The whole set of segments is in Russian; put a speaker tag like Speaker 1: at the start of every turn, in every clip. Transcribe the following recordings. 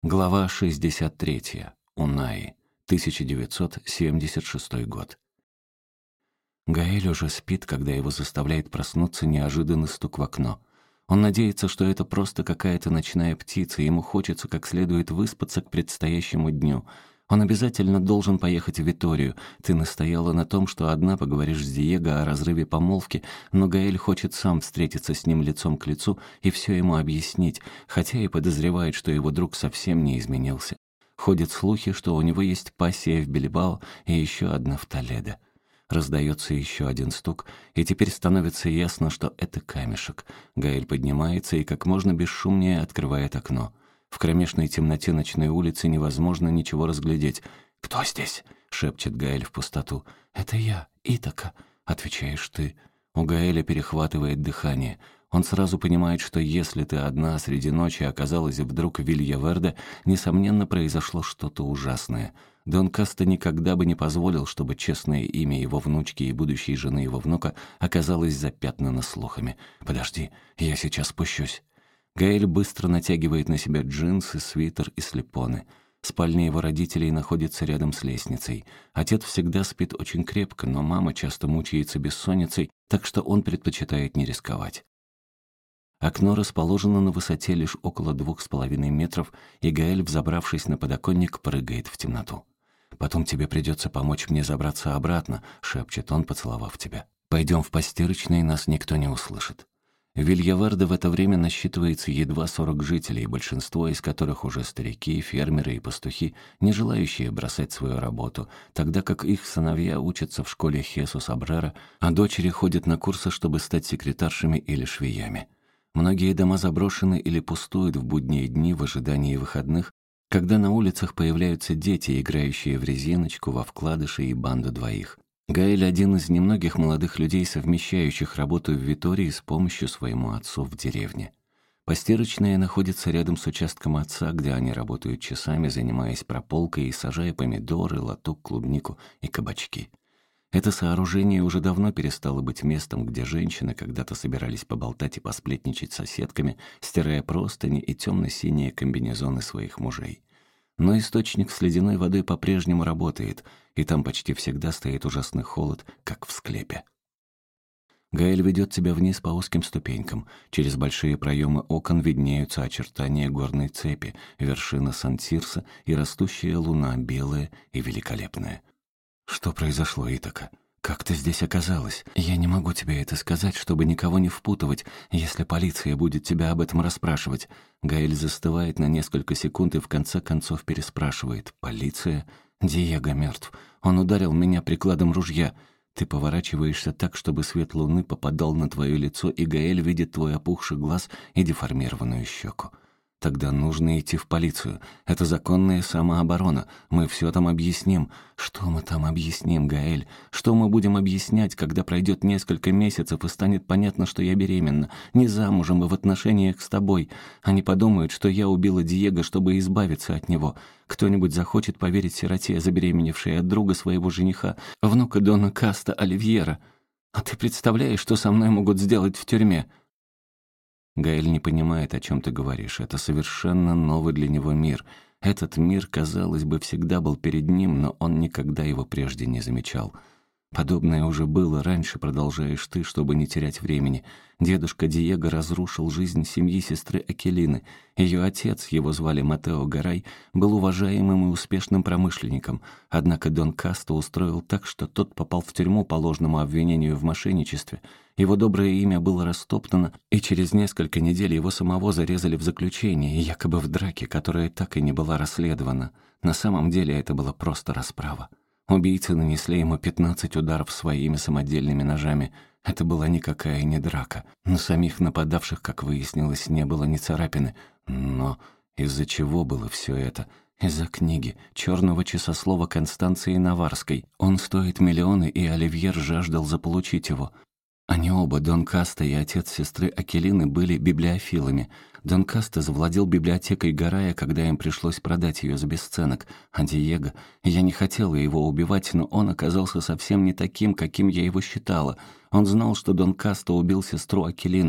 Speaker 1: Глава 63. Унаи. 1976 год. Гаэль уже спит, когда его заставляет проснуться неожиданный стук в окно. Он надеется, что это просто какая-то ночная птица, и ему хочется как следует выспаться к предстоящему дню. Он обязательно должен поехать в Виторию. Ты настояла на том, что одна поговоришь с Диего о разрыве помолвки, но Гаэль хочет сам встретиться с ним лицом к лицу и все ему объяснить, хотя и подозревает, что его друг совсем не изменился. Ходят слухи, что у него есть пассия в Бильбао и еще одна в Толедо. Раздается еще один стук, и теперь становится ясно, что это камешек. Гаэль поднимается и как можно бесшумнее открывает окно. В кромешной темноте ночной улицы невозможно ничего разглядеть. «Кто здесь?» — шепчет Гаэль в пустоту. «Это я, Итака», — отвечаешь ты. У Гаэля перехватывает дыхание. Он сразу понимает, что если ты одна среди ночи оказалась вдруг в Вильяверде, несомненно, произошло что-то ужасное. Дон Касто никогда бы не позволил, чтобы честное имя его внучки и будущей жены его внука оказалось запятнано слухами. «Подожди, я сейчас спущусь». Гаэль быстро натягивает на себя джинсы, свитер и слепоны. Спальня его родителей находится рядом с лестницей. Отец всегда спит очень крепко, но мама часто мучается бессонницей, так что он предпочитает не рисковать. Окно расположено на высоте лишь около 2,5 метров, и Гаэль, взобравшись на подоконник, прыгает в темноту. «Потом тебе придется помочь мне забраться обратно», — шепчет он, поцеловав тебя. «Пойдем в постирочный, нас никто не услышит». Вильяверде в это время насчитывается едва 40 жителей, большинство из которых уже старики, фермеры и пастухи, не желающие бросать свою работу, тогда как их сыновья учатся в школе Хесус Абрера, а дочери ходят на курсы, чтобы стать секретаршами или швеями. Многие дома заброшены или пустуют в будние дни в ожидании выходных, когда на улицах появляются дети, играющие в резиночку, во вкладыши и банду двоих. Гаэль — один из немногих молодых людей, совмещающих работу в Витории с помощью своему отцу в деревне. Постирочная находится рядом с участком отца, где они работают часами, занимаясь прополкой и сажая помидоры, латук, клубнику и кабачки. Это сооружение уже давно перестало быть местом, где женщины когда-то собирались поболтать и посплетничать с соседками, стирая простыни и темно-синие комбинезоны своих мужей. Но источник с ледяной водой по-прежнему работает, и там почти всегда стоит ужасный холод, как в склепе. Гаэль ведет тебя вниз по узким ступенькам. Через большие проемы окон виднеются очертания горной цепи, вершина Сан-Сирса и растущая луна, белая и великолепная. «Что произошло, Итака? Как ты здесь оказалась? Я не могу тебе это сказать, чтобы никого не впутывать, если полиция будет тебя об этом расспрашивать». Гаэль застывает на несколько секунд и в конце концов переспрашивает. «Полиция? Диего мертв. Он ударил меня прикладом ружья». Ты поворачиваешься так, чтобы свет луны попадал на твое лицо, и Гаэль видит твой опухший глаз и деформированную щеку. Тогда нужно идти в полицию. Это законная самооборона. Мы все там объясним. Что мы там объясним, Гаэль? Что мы будем объяснять, когда пройдет несколько месяцев и станет понятно, что я беременна, не замужем и в отношениях с тобой? Они подумают, что я убила Диего, чтобы избавиться от него. Кто-нибудь захочет поверить сироте, забеременевшей от друга своего жениха, внука Дона Каста Оливьера. А ты представляешь, что со мной могут сделать в тюрьме?» Гаэль не понимает, о чем ты говоришь. Это совершенно новый для него мир. Этот мир, казалось бы, всегда был перед ним, но он никогда его прежде не замечал. Подобное уже было раньше, продолжаешь ты, чтобы не терять времени. Дедушка Диего разрушил жизнь семьи сестры Акелины. Ее отец, его звали Матео Гарай, был уважаемым и успешным промышленником. Однако Дон Касто устроил так, что тот попал в тюрьму по ложному обвинению в мошенничестве. Его доброе имя было растоптано, и через несколько недель его самого зарезали в заключении, якобы в драке, которая так и не была расследована. На самом деле это была просто расправа. Убийцы нанесли ему 15 ударов своими самодельными ножами. Это была никакая не драка. На самих нападавших, как выяснилось, не было ни царапины. Но из-за чего было все это? Из-за книги черного часослова Констанции Наварской. Он стоит миллионы, и Оливьер жаждал заполучить его. Они оба, Дон Касто и отец сестры Акелины, были библиофилами. Дон Касто завладел библиотекой Гарая, когда им пришлось продать ее за бесценок. А Диего... Я не хотела его убивать, но он оказался совсем не таким, каким я его считала. Он знал, что Дон Касто убил сестру Акелину.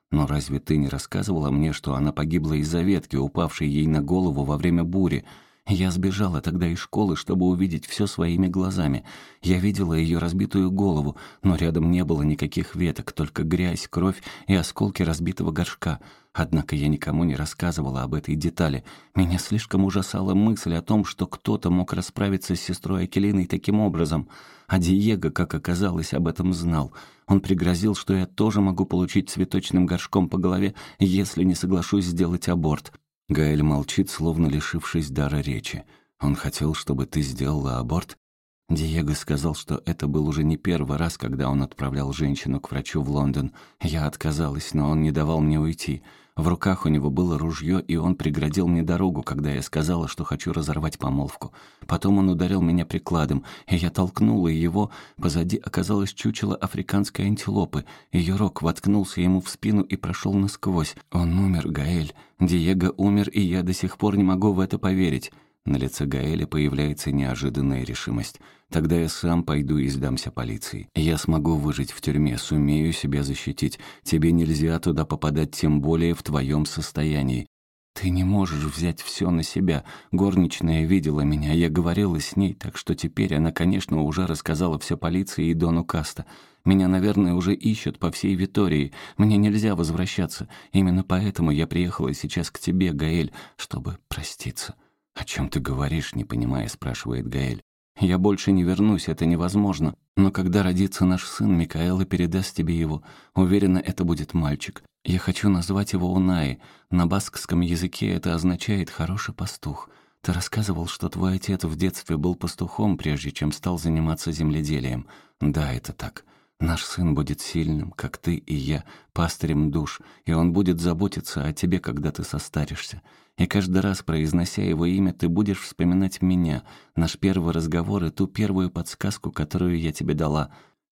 Speaker 1: Но разве ты не рассказывала мне, что она погибла из-за ветки, упавшей ей на голову во время бури? Я сбежала тогда из школы, чтобы увидеть все своими глазами. Я видела ее разбитую голову, но рядом не было никаких веток, только грязь, кровь и осколки разбитого горшка. Однако я никому не рассказывала об этой детали. Меня слишком ужасала мысль о том, что кто-то мог расправиться с сестрой Акелиной таким образом. А Диего, как оказалось, об этом знал. Он пригрозил, что я тоже могу получить цветочным горшком по голове, если не соглашусь сделать аборт. Гаэль молчит, словно лишившись дара речи. «Он хотел, чтобы ты сделала аборт?» Диего сказал, что это был уже не первый раз, когда он отправлял женщину к врачу в Лондон. Я отказалась, но он не давал мне уйти. В руках у него было ружье, и он преградил мне дорогу, когда я сказала, что хочу разорвать помолвку. Потом он ударил меня прикладом, и я толкнула его. Позади оказалось чучело африканской антилопы. Ее рог воткнулся ему в спину и прошел насквозь. Он умер, Гаэль. Диего умер, и я до сих пор не могу в это поверить. На лице Гаэля появляется неожиданная решимость. «Тогда я сам пойду и сдамся полиции. Я смогу выжить в тюрьме, сумею себя защитить. Тебе нельзя туда попадать, тем более в твоем состоянии. Ты не можешь взять все на себя. Горничная видела меня, я говорила с ней, так что теперь она, конечно, уже рассказала все полиции и Дону Каста. Меня, наверное, уже ищут по всей Витории. Мне нельзя возвращаться. Именно поэтому я приехала сейчас к тебе, Гаэль, чтобы проститься». «О чем ты говоришь?» — не понимая, спрашивает Гаэль. «Я больше не вернусь, это невозможно. Но когда родится наш сын, Микаэла передаст тебе его. Уверена, это будет мальчик. Я хочу назвать его Унаи. На баскском языке это означает «хороший пастух». Ты рассказывал, что твой отец в детстве был пастухом, прежде чем стал заниматься земледелием. Да, это так. Наш сын будет сильным, как ты и я, пастырем душ, и он будет заботиться о тебе, когда ты состаришься. И каждый раз, произнося его имя, ты будешь вспоминать меня, наш первый разговор и ту первую подсказку, которую я тебе дала.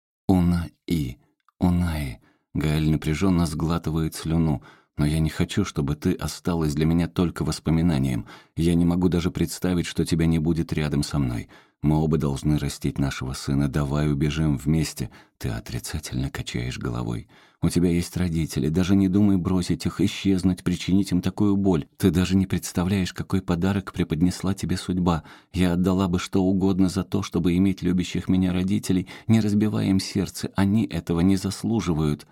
Speaker 1: Унаи, Унаи. Гаэль напряженно сглатывает слюну. Но я не хочу, чтобы ты осталась для меня только воспоминанием. Я не могу даже представить, что тебя не будет рядом со мной. Мы оба должны растить нашего сына. Давай убежим вместе. Ты отрицательно качаешь головой. У тебя есть родители. Даже не думай бросить их, исчезнуть, причинить им такую боль. Ты даже не представляешь, какой подарок преподнесла тебе судьба. Я отдала бы что угодно за то, чтобы иметь любящих меня родителей, не разбивая им сердце. Они этого не заслуживают».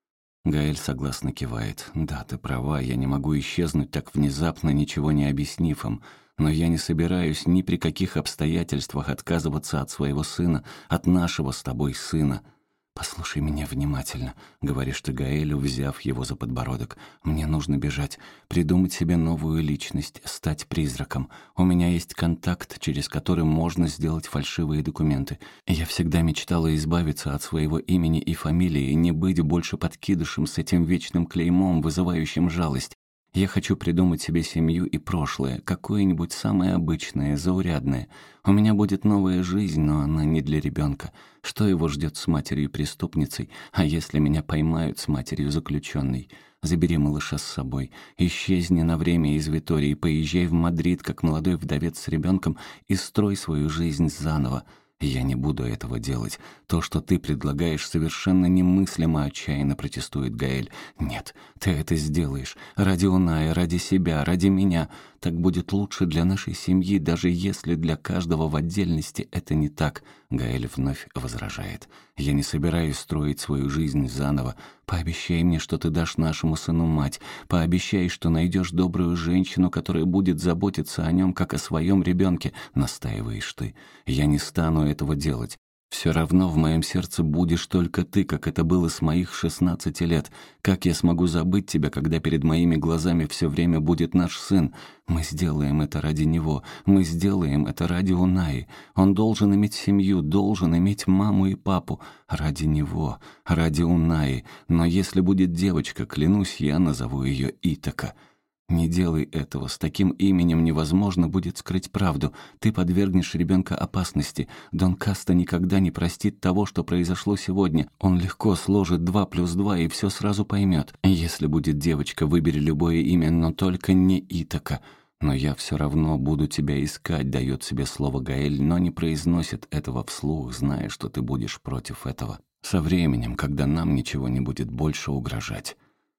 Speaker 1: Гаэль согласно кивает. «Да, ты права, я не могу исчезнуть так внезапно, ничего не объяснив им. Но я не собираюсь ни при каких обстоятельствах отказываться от своего сына, от нашего с тобой сына». «Послушай меня внимательно», — говоришь ты Гаэлю, взяв его за подбородок. «Мне нужно бежать, придумать себе новую личность, стать призраком. У меня есть контакт, через который можно сделать фальшивые документы. Я всегда мечтала избавиться от своего имени и фамилии, не быть больше подкидышем с этим вечным клеймом, вызывающим жалость. Я хочу придумать себе семью и прошлое, какое-нибудь самое обычное, заурядное. У меня будет новая жизнь, но она не для ребенка. Что его ждет с матерью-преступницей, а если меня поймают с матерью заключенной? Забери малыша с собой, исчезни на время из Витории, поезжай в Мадрид, как молодой вдовец с ребенком, и строй свою жизнь заново. Я не буду этого делать. То, что ты предлагаешь, совершенно немыслимо, отчаянно протестует Гаэль. Нет, ты это сделаешь. Ради Уная, ради себя, ради меня. Так будет лучше для нашей семьи, даже если для каждого в отдельности это не так. Гаэль вновь возражает. Я не собираюсь строить свою жизнь заново. Пообещай мне, что ты дашь нашему сыну мать. Пообещай, что найдешь добрую женщину, которая будет заботиться о нем, как о своем ребенке, настаиваешь ты. Я не стану этого делать. Все равно в моем сердце будешь только ты, как это было с моих 16 лет. Как я смогу забыть тебя, когда перед моими глазами все время будет наш сын? Мы сделаем это ради него. Мы сделаем это ради Унаи. Он должен иметь семью, должен иметь маму и папу. Ради него, ради Унаи. Но если будет девочка, клянусь, я назову ее Итака. Не делай этого, с таким именем невозможно будет скрыть правду. Ты подвергнешь ребенка опасности. Дон Каста никогда не простит того, что произошло сегодня. Он легко сложит 2 плюс 2 и все сразу поймет. Если будет девочка, выбери любое имя, но только не Итака. Но я все равно буду тебя искать, дает себе слово Гаэль, но не произносит этого вслух, зная, что ты будешь против этого. Со временем, когда нам ничего не будет больше угрожать.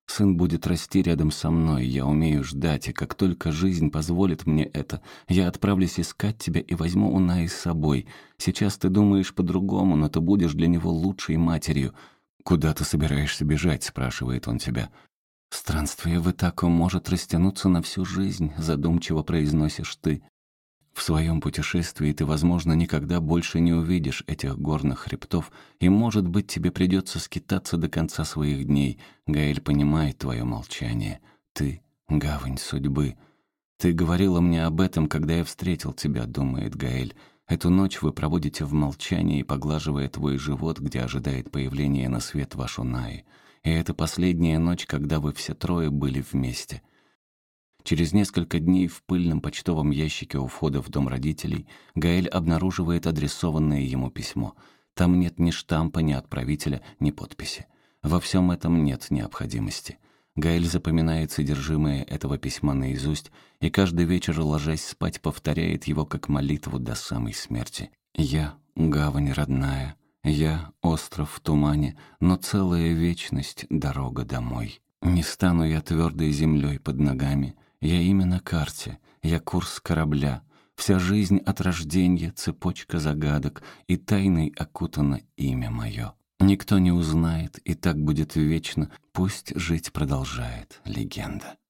Speaker 1: Сын будет расти рядом со мной, я умею ждать, и как только жизнь позволит мне это, я отправлюсь искать тебя и возьму Унаи с собой. Сейчас ты думаешь по-другому, но ты будешь для него лучшей матерью». «Куда ты собираешься бежать?» — спрашивает он тебя. «Странствие в Итаку может растянуться на всю жизнь», — задумчиво произносишь ты. В своем путешествии ты, возможно, никогда больше не увидишь этих горных хребтов, и, может быть, тебе придется скитаться до конца своих дней. Гаэль понимает твое молчание. Ты — гавань судьбы. «Ты говорила мне об этом, когда я встретил тебя», — думает Гаэль. «Эту ночь вы проводите в молчании, поглаживая твой живот, где ожидает появления на свет ваш Унаи. И это последняя ночь, когда вы все трое были вместе». Через несколько дней в пыльном почтовом ящике у входа в дом родителей Гаэль обнаруживает адресованное ему письмо. Там нет ни штампа, ни отправителя, ни подписи. Во всем этом нет необходимости. Гаэль запоминает содержимое этого письма наизусть и каждый вечер, ложась спать, повторяет его как молитву до самой смерти. «Я — гавань родная, я — остров в тумане, но целая вечность — дорога домой. Не стану я твердой землей под ногами, я имя на карте, я курс корабля. Вся жизнь от рождения — цепочка загадок, и тайной окутано имя мое. Никто не узнает, и так будет вечно, пусть жить продолжает легенда».